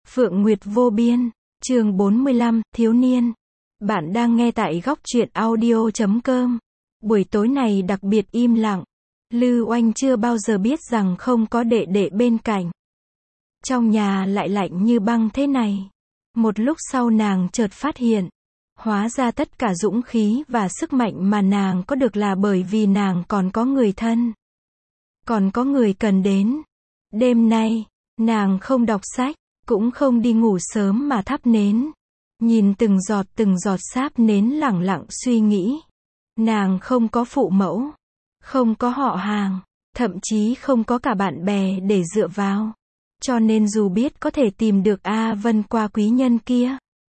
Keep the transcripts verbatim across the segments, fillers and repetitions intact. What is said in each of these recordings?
Phượng Nguyệt vô biên, chương bốn mươi lăm, thiếu niên. Bạn đang nghe tại góc truyện audio chấm com. Buổi tối này đặc biệt im lặng. Lư Oanh chưa bao giờ biết rằng không có đệ đệ bên cạnh. Trong nhà lại lạnh như băng thế này. Một lúc sau nàng chợt phát hiện. Hóa ra tất cả dũng khí và sức mạnh mà nàng có được là bởi vì nàng còn có người thân. Còn có người cần đến. Đêm nay, nàng không đọc sách, cũng không đi ngủ sớm mà thắp nến. Nhìn từng giọt từng giọt sáp nến lẳng lặng suy nghĩ. Nàng không có phụ mẫu, không có họ hàng, thậm chí không có cả bạn bè để dựa vào. Cho nên dù biết có thể tìm được A Vân qua quý nhân kia,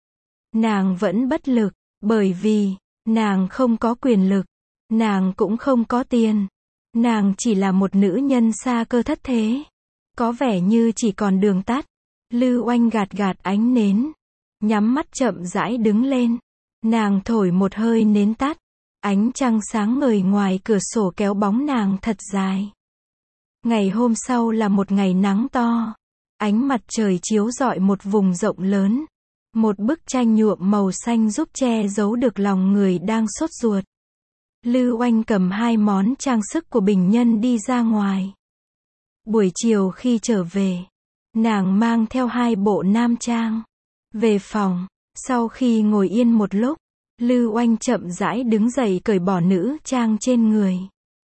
nàng vẫn bất lực, bởi vì, nàng không có quyền lực, nàng cũng không có tiền. Nàng chỉ là một nữ nhân xa cơ thất thế. Có vẻ như chỉ còn đường tắt. Lư Oanh gạt gạt ánh nến, nhắm mắt chậm rãi đứng lên. Nàng thổi một hơi nến tắt. Ánh trăng sáng ngời ngoài cửa sổ kéo bóng nàng thật dài. Ngày hôm sau là một ngày nắng to. Ánh mặt trời chiếu rọi một vùng rộng lớn. Một bức tranh nhuộm màu xanh giúp che giấu được lòng người đang sốt ruột. Lư Oanh cầm hai món trang sức của bình nhân đi ra ngoài. Buổi chiều khi trở về, nàng mang theo hai bộ nam trang. Về phòng, sau khi ngồi yên một lúc, Lư Oanh chậm rãi đứng dậy cởi bỏ nữ trang trên người.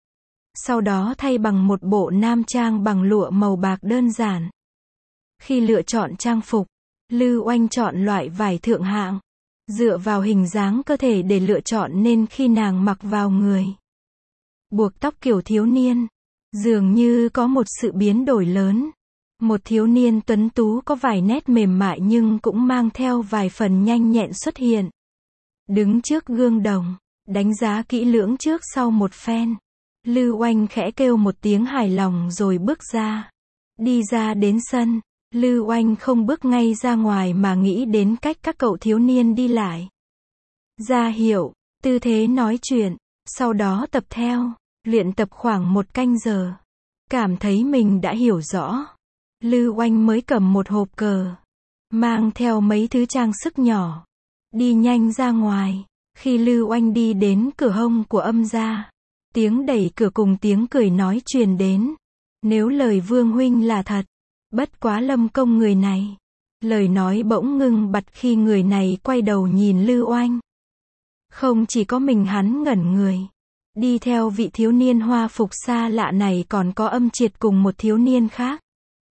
Sau đó thay bằng một bộ nam trang bằng lụa màu bạc đơn giản. Khi lựa chọn trang phục, Lư Oanh chọn loại vải thượng hạng. Dựa vào hình dáng cơ thể để lựa chọn nên khi nàng mặc vào người. Buộc tóc kiểu thiếu niên. Dường như có một sự biến đổi lớn. Một thiếu niên tuấn tú có vài nét mềm mại nhưng cũng mang theo vài phần nhanh nhẹn xuất hiện. Đứng trước gương đồng, đánh giá kỹ lưỡng trước sau một phen. Lư Oanh khẽ kêu một tiếng hài lòng rồi bước ra. Đi ra đến sân, Lư Oanh không bước ngay ra ngoài mà nghĩ đến cách các cậu thiếu niên đi lại. Ra hiệu, tư thế nói chuyện, sau đó tập theo. Luyện tập khoảng một canh giờ. Cảm thấy mình đã hiểu rõ. Lư Oanh mới cầm một hộp cờ. Mang theo mấy thứ trang sức nhỏ. Đi nhanh ra ngoài. Khi Lư Oanh đi đến cửa hông của âm gia. Tiếng đẩy cửa cùng tiếng cười nói truyền đến. Nếu lời Vương huynh là thật. Bất quá Lâm công người này. Lời nói bỗng ngưng bặt khi người này quay đầu nhìn Lư Oanh. Không chỉ có mình hắn ngẩn người. Đi theo vị thiếu niên hoa phục xa lạ này còn có Âm Triệt cùng một thiếu niên khác.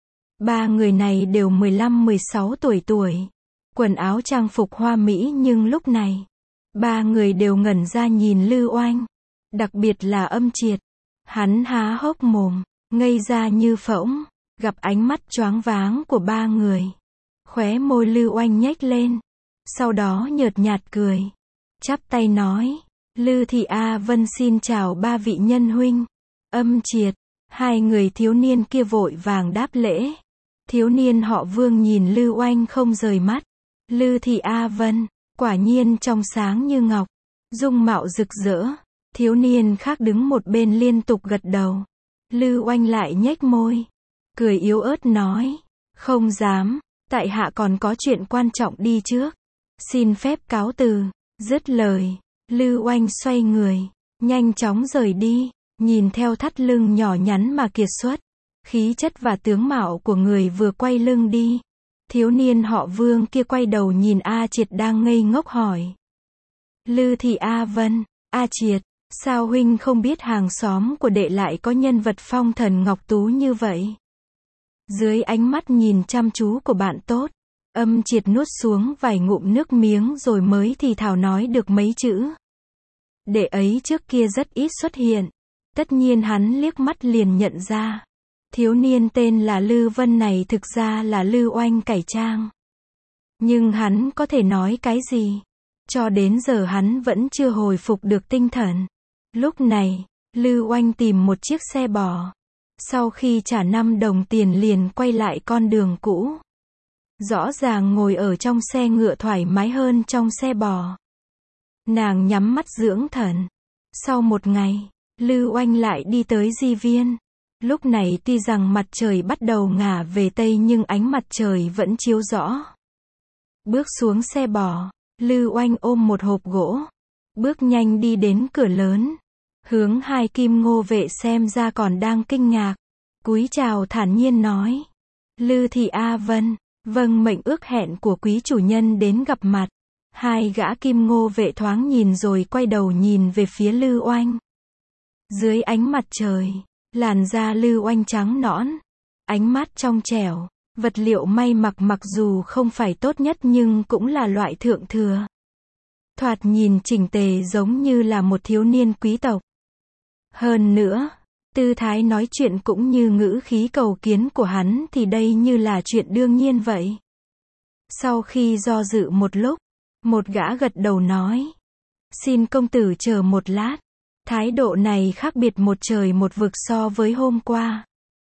Ba người này đều mười lăm mười sáu tuổi tuổi. Quần áo trang phục hoa mỹ nhưng lúc này, ba người đều ngẩn ra nhìn Lư Oanh. Đặc biệt là Âm Triệt. Hắn há hốc mồm, ngây ra như phỗng, gặp ánh mắt choáng váng của ba người. Khóe môi Lư Oanh nhếch lên. Sau đó nhợt nhạt cười. Chắp tay nói. Lư Thị A Vân xin chào ba vị nhân huynh. Âm Triệt. Hai người thiếu niên kia vội vàng đáp lễ. Thiếu niên họ Vương nhìn Lư Oanh không rời mắt. Lư Thị A Vân, quả nhiên trong sáng như ngọc. Dung mạo rực rỡ. Thiếu niên khác đứng một bên liên tục gật đầu. Lư Oanh lại nhếch môi. Cười yếu ớt nói. Không dám, tại hạ còn có chuyện quan trọng đi trước. Xin phép cáo từ. Dứt lời. Lư Oanh xoay người, nhanh chóng rời đi, nhìn theo thắt lưng nhỏ nhắn mà kiệt xuất. Khí chất và tướng mạo của người vừa quay lưng đi. Thiếu niên họ Vương kia quay đầu nhìn A Triệt đang ngây ngốc hỏi. Lư Thị A Vân, A Triệt, sao huynh không biết hàng xóm của đệ lại có nhân vật phong thần ngọc tú như vậy? Dưới ánh mắt nhìn chăm chú của bạn tốt, Âm Triệt nuốt xuống vài ngụm nước miếng rồi mới thì thào nói được mấy chữ. Đệ ấy trước kia rất ít xuất hiện. Tất nhiên hắn liếc mắt liền nhận ra. Thiếu niên tên là Lư Vân này thực ra là Lư Oanh cải trang. Nhưng hắn có thể nói cái gì? Cho đến giờ hắn vẫn chưa hồi phục được tinh thần. Lúc này, Lư Oanh tìm một chiếc xe bò. Sau khi trả năm đồng tiền liền quay lại con đường cũ. Rõ ràng ngồi ở trong xe ngựa thoải mái hơn trong xe bò. Nàng nhắm mắt dưỡng thần. Sau một ngày, Lư Oanh lại đi tới Di Viên. Lúc này tuy rằng mặt trời bắt đầu ngả về Tây nhưng ánh mặt trời vẫn chiếu rõ. Bước xuống xe bò, Lư Oanh ôm một hộp gỗ, bước nhanh đi đến cửa lớn, hướng hai kim ngô vệ xem ra còn đang kinh ngạc, cúi chào thản nhiên nói: Lư thị A Vân, vâng mệnh ước hẹn của quý chủ nhân đến gặp mặt. Hai gã kim ngô vệ thoáng nhìn rồi quay đầu nhìn về phía Lư Oanh. Dưới ánh mặt trời, làn da Lư Oanh trắng nõn, ánh mắt trong trẻo, vật liệu may mặc mặc dù không phải tốt nhất nhưng cũng là loại thượng thừa. Thoạt nhìn chỉnh tề giống như là một thiếu niên quý tộc. Hơn nữa, tư thái nói chuyện cũng như ngữ khí cầu kiến của hắn thì đây như là chuyện đương nhiên vậy. Sau khi do dự một lúc, một gã gật đầu nói: Xin công tử chờ một lát. Thái độ này khác biệt một trời một vực so với hôm qua.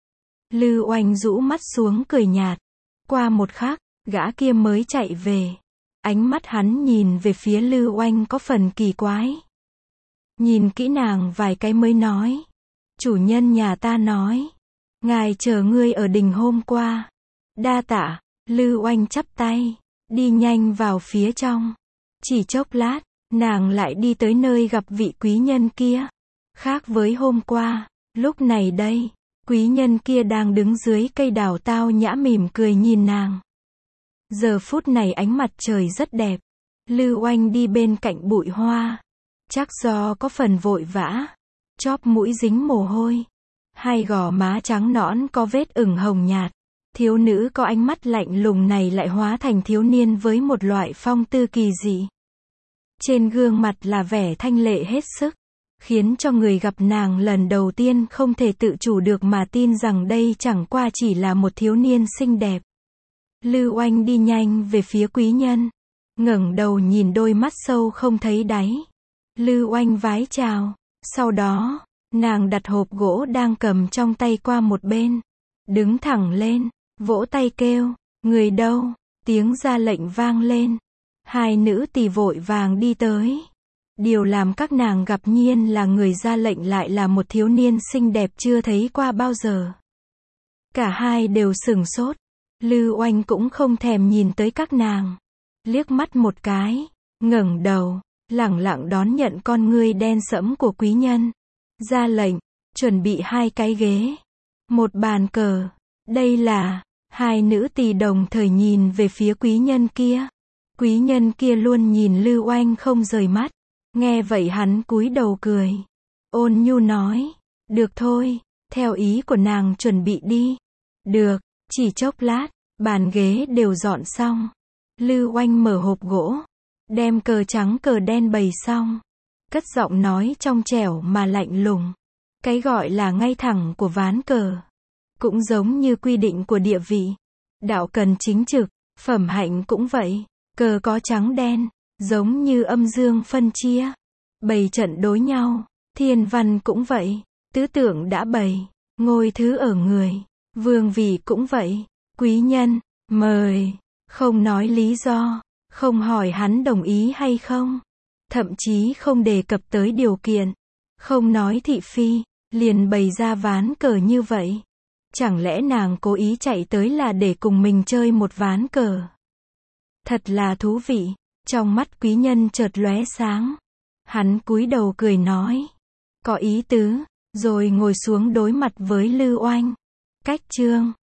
Lư Oanh rũ mắt xuống cười nhạt. Qua một khắc, gã kia mới chạy về. Ánh mắt hắn nhìn về phía Lư Oanh có phần kỳ quái. Nhìn kỹ nàng vài cái mới nói: Chủ nhân nhà ta nói, ngài chờ ngươi ở đình hôm qua. Đa tạ. Lư Oanh chắp tay, đi nhanh vào phía trong. Chỉ chốc lát, nàng lại đi tới nơi gặp vị quý nhân kia. Khác với hôm qua, lúc này đây, quý nhân kia đang đứng dưới cây đào tao nhã mỉm cười nhìn nàng. Giờ phút này ánh mặt trời rất đẹp. Lư Oanh đi bên cạnh bụi hoa. Chắc do có phần vội vã, chóp mũi dính mồ hôi, hai gò má trắng nõn có vết ửng hồng nhạt. Thiếu nữ có ánh mắt lạnh lùng này lại hóa thành thiếu niên với một loại phong tư kỳ dị. Trên gương mặt là vẻ thanh lệ hết sức, khiến cho người gặp nàng lần đầu tiên không thể tự chủ được mà tin rằng đây chẳng qua chỉ là một thiếu niên xinh đẹp. Lư Oanh đi nhanh về phía quý nhân, ngẩng đầu nhìn đôi mắt sâu không thấy đáy. Lư Oanh vái chào, sau đó, nàng đặt hộp gỗ đang cầm trong tay qua một bên, đứng thẳng lên, vỗ tay kêu: Người đâu? Tiếng ra lệnh vang lên. Hai nữ tỳ vội vàng đi tới. Điều làm các nàng gặp nhiên là người ra lệnh lại là một thiếu niên xinh đẹp chưa thấy qua bao giờ. Cả hai đều sửng sốt. Lư Oanh cũng không thèm nhìn tới các nàng, liếc mắt một cái, ngẩng đầu, lẳng lặng đón nhận con ngươi đen sẫm của quý nhân. Ra lệnh, chuẩn bị hai cái ghế, một bàn cờ. Đây là, hai nữ tỳ đồng thời nhìn về phía quý nhân kia. Quý nhân kia luôn nhìn Lư Oanh không rời mắt. Nghe vậy hắn cúi đầu cười, ôn nhu nói: Được thôi, theo ý của nàng chuẩn bị đi. Được. Chỉ chốc lát, bàn ghế đều dọn xong. Lư Oanh mở hộp gỗ, đem cờ trắng cờ đen bày xong, cất giọng nói trong trẻo mà lạnh lùng. Cái gọi là ngay thẳng của ván cờ, cũng giống như quy định của địa vị. Đạo cần chính trực, phẩm hạnh cũng vậy. Cờ có trắng đen, giống như âm dương phân chia, bày trận đối nhau. Thiên văn cũng vậy, tứ tượng đã bày, ngôi thứ ở người, vương vị cũng vậy. Quý nhân, mời, không nói lý do, không hỏi hắn đồng ý hay không, thậm chí không đề cập tới điều kiện, không nói thị phi, liền bày ra ván cờ như vậy. Chẳng lẽ nàng cố ý chạy tới là để cùng mình chơi một ván cờ? Thật là thú vị. Trong mắt quý nhân chợt lóe sáng. Hắn cúi đầu cười nói: Có ý tứ, rồi ngồi xuống đối mặt với Lư Oanh. Cách chương